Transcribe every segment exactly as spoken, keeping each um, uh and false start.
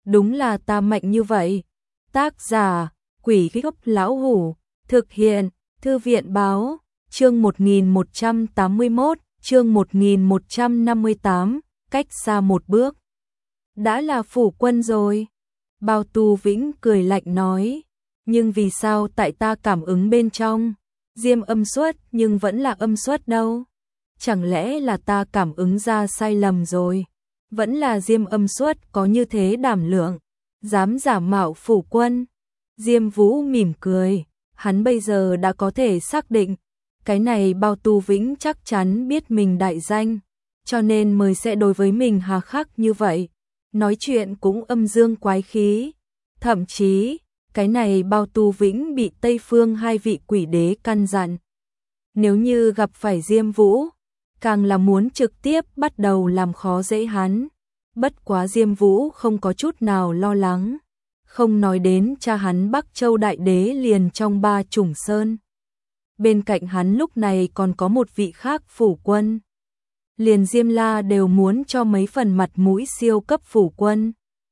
đúng là ta mạnh như vậy. Tác giả, Quỷ Gốc Lão Hủ, thực hiện, Thư viện Báo, chương một nghìn một trăm tám mươi mốt, chương một nghìn một trăm năm mươi tám, cách xa một bước. Đã là phủ quân rồi. Bao Tu Vĩnh cười lạnh nói, nhưng vì sao tại ta cảm ứng bên trong, Diêm âm xuất nhưng vẫn là âm xuất đâu? Chẳng lẽ là ta cảm ứng ra sai lầm rồi? Vẫn là Diêm âm xuất có như thế đảm lượng, dám giả mạo phủ quân. Diêm Vũ mỉm cười, hắn bây giờ đã có thể xác định, cái này Bao Tu Vĩnh chắc chắn biết mình đại danh, cho nên mới sẽ đối với mình hà khắc như vậy. Nói chuyện cũng âm dương quái khí, thậm chí, cái này Bao Tu Vĩnh bị Tây Phương hai vị quỷ đế căn dặn. Nếu như gặp phải Diêm Vũ, càng là muốn trực tiếp bắt đầu làm khó dễ hắn. Bất quá Diêm Vũ không có chút nào lo lắng, không nói đến cha hắn Bắc Châu Đại Đế liền trong ba chủng sơn. Bên cạnh hắn lúc này còn có một vị khác phủ quân. Liền Diêm La đều muốn cho mấy phần mặt mũi siêu cấp phủ quân.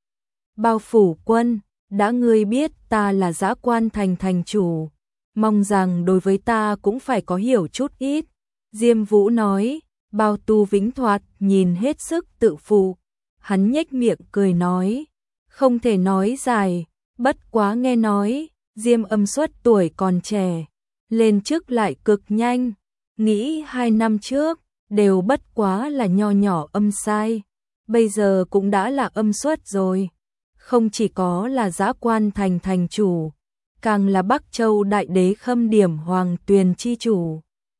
Bao phủ quân, đã ngươi biết ta là Dã Quan Thành thành chủ, mong rằng đối với ta cũng phải có hiểu chút ít. Diêm Vũ nói, Bao Tu Vĩnh thoạt nhìn hết sức tự phụ. Hắn nhếch miệng cười nói, không thể nói dài, bất quá nghe nói, Diêm âm xuất tuổi còn trẻ, lên chức lại cực nhanh, nghĩ hai năm trước, đều bất quá là nho nhỏ âm sai, bây giờ cũng đã là âm xuất rồi. Không chỉ có là Dã Quan Thành thành chủ, càng là Bắc Châu Đại Đế Khâm Điểm Hoàng Tuyền chi chủ.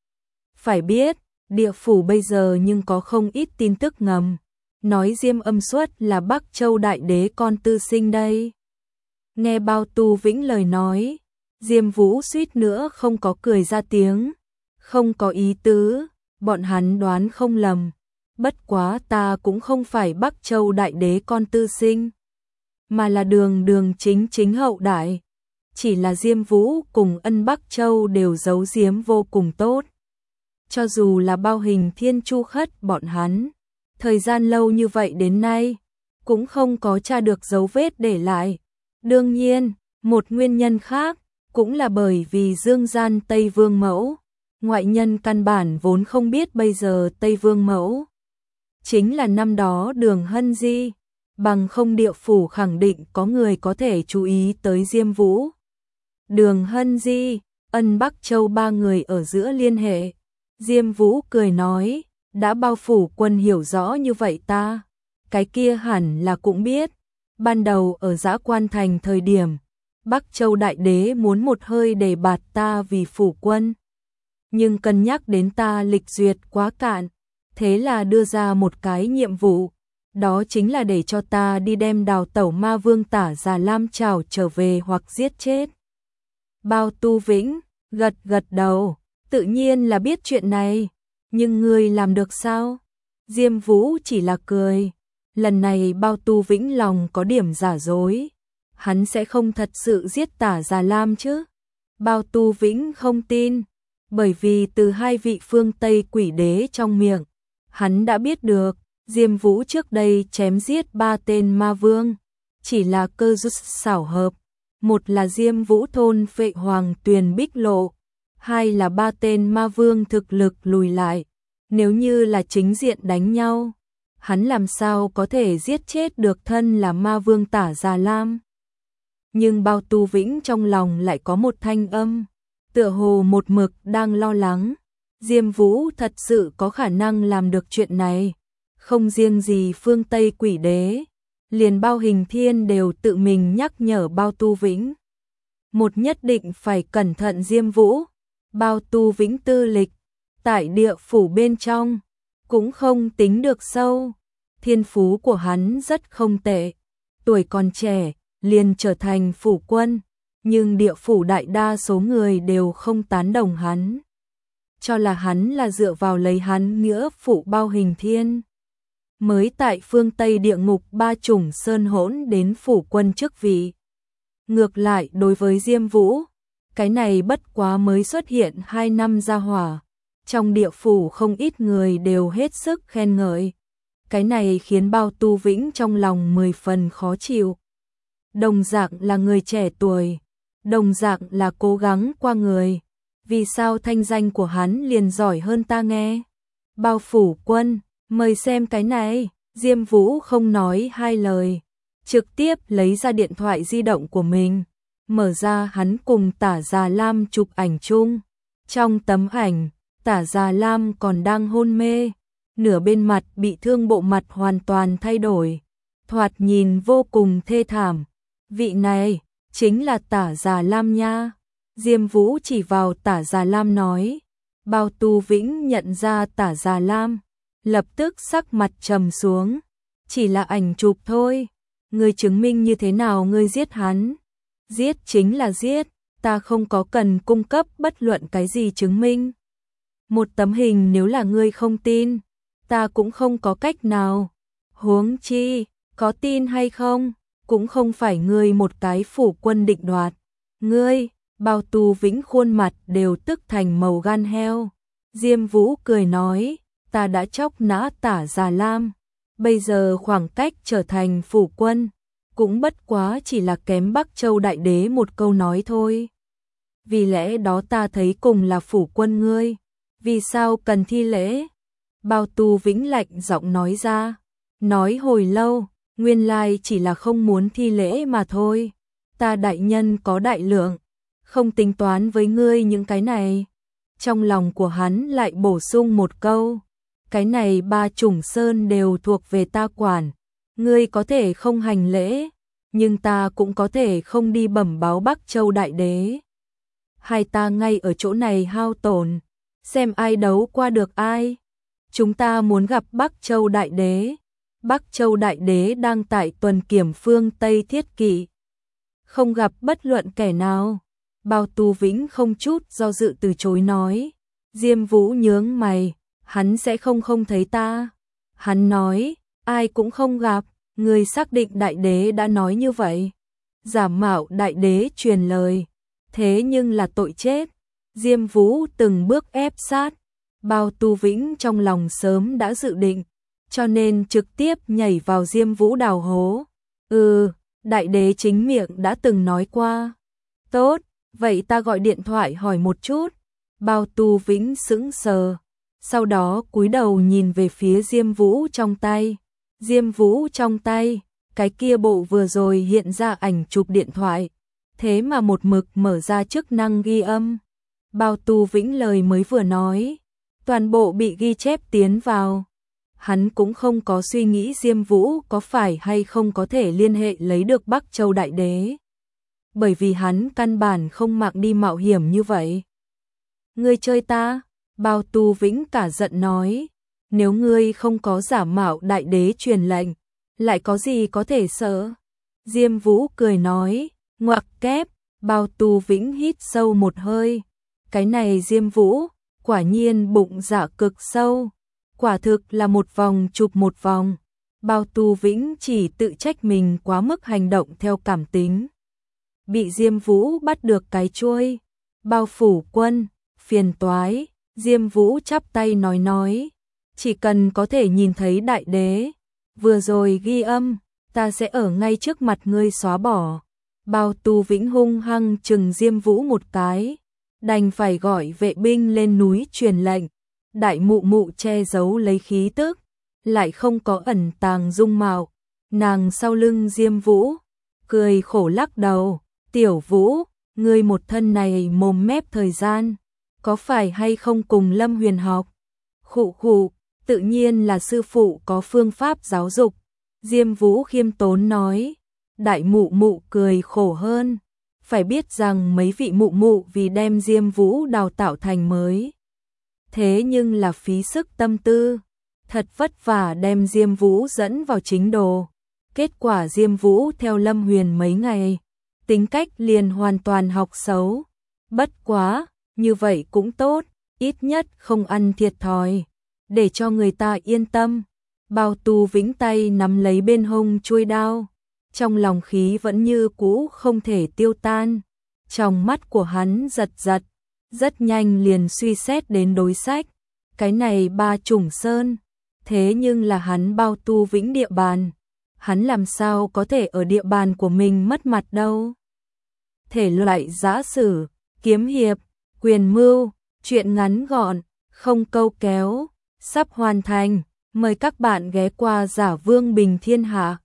Phải biết, địa phủ bây giờ nhưng có không ít tin tức ngầm, nói Diêm âm xuất là Bắc Châu Đại Đế con tư sinh đây. Nghe Bao Tu Vĩnh lời nói, Diêm Vũ suýt nữa không có cười ra tiếng, không có ý tứ, bọn hắn đoán không lầm, bất quá ta cũng không phải Bắc Châu Đại Đế con tư sinh, mà là đường đường chính chính hậu đại, chỉ là Diêm Vũ cùng Ân Bắc Châu đều giấu giếm vô cùng tốt. Cho dù là Bao Hình Thiên Chu Khất bọn hắn, thời gian lâu như vậy đến nay, cũng không có tra được dấu vết để lại. Đương nhiên, một nguyên nhân khác, cũng là bởi vì Dương Gian Tây Vương Mẫu, ngoại nhân căn bản vốn không biết bây giờ Tây Vương Mẫu chính là năm đó Đường Hân Di, bằng không địa phủ khẳng định có người có thể chú ý tới Diêm Vũ. Đường Hân Di, Ân Bắc Châu ba người ở giữa liên hệ. Diêm Vũ cười nói, đã Bao phủ quân hiểu rõ như vậy ta, cái kia hẳn là cũng biết. Ban đầu ở Dã Quan Thành thời điểm, Bắc Châu Đại Đế muốn một hơi đề bạt ta vì phủ quân, nhưng cân nhắc đến ta lịch duyệt quá cạn, thế là đưa ra một cái nhiệm vụ, đó chính là để cho ta đi đem đào tẩu ma vương Tả Già Lam trảo trở về hoặc giết chết. Bao Tu Vĩnh gật gật đầu, tự nhiên là biết chuyện này, nhưng ngươi làm được sao? Diêm Vũ chỉ là cười, lần này Bao Tu Vĩnh lòng có điểm giả dối, hắn sẽ không thật sự giết Tả Già Lam chứ? Bao Tu Vĩnh không tin, bởi vì từ hai vị phương Tây quỷ đế trong miệng, hắn đã biết được, Diêm Vũ trước đây chém giết ba tên ma vương, chỉ là cơ duyên xảo hợp, một là Diêm Vũ thôn phệ Hoàng Tuyền Bích Lộ, hai là ba tên ma vương thực lực lùi lại, nếu như là chính diện đánh nhau, hắn làm sao có thể giết chết được thân là ma vương Tả Già Lam. Nhưng Bao Tu Vĩnh trong lòng lại có một thanh âm, tựa hồ một mực đang lo lắng, Diêm Vũ thật sự có khả năng làm được chuyện này, không riêng gì phương Tây quỷ đế, liền Bao Hình Thiên đều tự mình nhắc nhở Bao Tu Vĩnh. Một nhất định phải cẩn thận Diêm Vũ. Bao Tu Vĩnh tư lịch, tại địa phủ bên trong, cũng không tính được sâu, thiên phú của hắn rất không tệ, tuổi còn trẻ, liền trở thành phủ quân, nhưng địa phủ đại đa số người đều không tán đồng hắn, cho là hắn là dựa vào lấy hắn nghĩa phụ Bao Hình Thiên, mới tại phương Tây địa ngục ba chủng sơn hỗn đến phủ quân chức vị. Ngược lại đối với Diêm Vũ, cái này bất quá mới xuất hiện hai năm ra hỏa, trong địa phủ không ít người đều hết sức khen ngợi. Cái này khiến Bao Tu Vĩnh trong lòng mười phần khó chịu, đồng dạng là người trẻ tuổi, đồng dạng là cố gắng qua người. Vì sao thanh danh của hắn liền giỏi hơn ta nghe? Bao Phủ Quân, mời xem cái này. Diêm Vũ không nói hai lời, trực tiếp lấy ra điện thoại di động của mình, mở ra hắn cùng Tả Già Lam chụp ảnh chung. Trong tấm ảnh, Tả Già Lam còn đang hôn mê, nửa bên mặt bị thương, bộ mặt hoàn toàn thay đổi, thoạt nhìn vô cùng thê thảm. Vị này chính là Tả Già Lam nha. Diêm Vũ chỉ vào Tả Già Lam nói. Bao Tu Vĩnh nhận ra Tả Già Lam, lập tức sắc mặt trầm xuống. Chỉ là ảnh chụp thôi, ngươi chứng minh như thế nào ngươi giết hắn? Giết chính là giết, ta không có cần cung cấp bất luận cái gì chứng minh. Một tấm hình nếu là ngươi không tin, ta cũng không có cách nào. Huống chi, có tin hay không, cũng không phải ngươi một cái phủ quân định đoạt. Ngươi, Bao Tu Vĩnh khuôn mặt đều tức thành màu gan heo. Diêm Vũ cười nói, ta đã chóc nã Tả Già Lam, bây giờ khoảng cách trở thành phủ quân, cũng bất quá chỉ là kém Bắc Châu Đại Đế một câu nói thôi. Vì lẽ đó ta thấy cùng là phủ quân ngươi, vì sao cần thi lễ? Bao Tu Vĩnh lạnh giọng nói ra, nói hồi lâu, nguyên lai chỉ là không muốn thi lễ mà thôi. Ta đại nhân có đại lượng, không tính toán với ngươi những cái này. Trong lòng của hắn lại bổ sung một câu, cái này ba chủng sơn đều thuộc về ta quản, ngươi có thể không hành lễ, nhưng ta cũng có thể không đi bẩm báo Bắc Châu Đại Đế. Hai ta ngay ở chỗ này hao tổn, xem ai đấu qua được ai. Chúng ta muốn gặp Bắc Châu Đại Đế. Bắc Châu Đại Đế đang tại tuần kiểm phương Tây Thiết Kỵ, không gặp bất luận kẻ nào. Bao Tu Vĩnh không chút do dự từ chối nói. Diêm Vũ nhướng mày, hắn sẽ không không thấy ta. Hắn nói, ai cũng không gặp, người xác định Đại Đế đã nói như vậy. Giả mạo Đại Đế truyền lời, thế nhưng là tội chết. Diêm Vũ từng bước ép sát, Bao Tu Vĩnh trong lòng sớm đã dự định, cho nên trực tiếp nhảy vào Diêm Vũ đào hố. Ừ, Đại Đế chính miệng đã từng nói qua. Tốt, vậy ta gọi điện thoại hỏi một chút. Bao Tu Vĩnh sững sờ, sau đó cúi đầu nhìn về phía Diêm Vũ trong tay. Diêm Vũ trong tay, cái kia bộ vừa rồi hiện ra ảnh chụp điện thoại, thế mà một mực mở ra chức năng ghi âm. Bao Tu Vĩnh lời mới vừa nói, toàn bộ bị ghi chép tiến vào. Hắn cũng không có suy nghĩ Diêm Vũ có phải hay không có thể liên hệ lấy được Bắc Châu Đại Đế, bởi vì hắn căn bản không mặc đi mạo hiểm như vậy. Ngươi chơi ta? Bao Tu Vĩnh cả giận nói, nếu ngươi không có giả mạo Đại Đế truyền lệnh, lại có gì có thể sợ? Diêm Vũ cười nói, ngoặc kép. Bao Tu Vĩnh hít sâu một hơi, cái này Diêm Vũ, quả nhiên bụng dạ cực sâu, quả thực là một vòng chụp một vòng. Bao Tu Vĩnh chỉ tự trách mình quá mức hành động theo cảm tính, bị Diêm Vũ bắt được cái chuôi. Bao Phủ Quân, phiền toái. Diêm Vũ chắp tay nói nói, chỉ cần có thể nhìn thấy Đại Đế, vừa rồi ghi âm, ta sẽ ở ngay trước mặt ngươi xóa bỏ. Bao Tu Vĩnh hung hăng chừng Diêm Vũ một cái, đành phải gọi vệ binh lên núi truyền lệnh. Đại mụ mụ che giấu lấy khí tức, lại không có ẩn tàng dung mạo. Nàng sau lưng Diêm Vũ, cười khổ lắc đầu, Tiểu Vũ, ngươi một thân này mồm mép thời gian, có phải hay không cùng Lâm Huyền học? Khụ khụ, tự nhiên là sư phụ có phương pháp giáo dục. Diêm Vũ khiêm tốn nói. Đại mụ mụ cười khổ hơn, phải biết rằng mấy vị mụ mụ vì đem Diêm Vũ đào tạo thành mới, thế nhưng là phí sức tâm tư, thật vất vả đem Diêm Vũ dẫn vào chính đồ. Kết quả Diêm Vũ theo Lâm Huyền mấy ngày, tính cách liền hoàn toàn học xấu. Bất quá, như vậy cũng tốt, ít nhất không ăn thiệt thòi, để cho người ta yên tâm. Bao Tu Vĩnh tay nắm lấy bên hông chuôi đao, trong lòng khí vẫn như cũ không thể tiêu tan. Trong mắt của hắn giật giật, rất nhanh liền suy xét đến đối sách. Cái này ba chủng sơn, thế nhưng là hắn Bao Tu Vĩnh địa bàn, hắn làm sao có thể ở địa bàn của mình mất mặt đâu. Thể loại giã sử, kiếm hiệp, quyền mưu, truyện ngắn gọn, không câu kéo, sắp hoàn thành. Mời các bạn ghé qua Giả Vương Bình Thiên Hạ.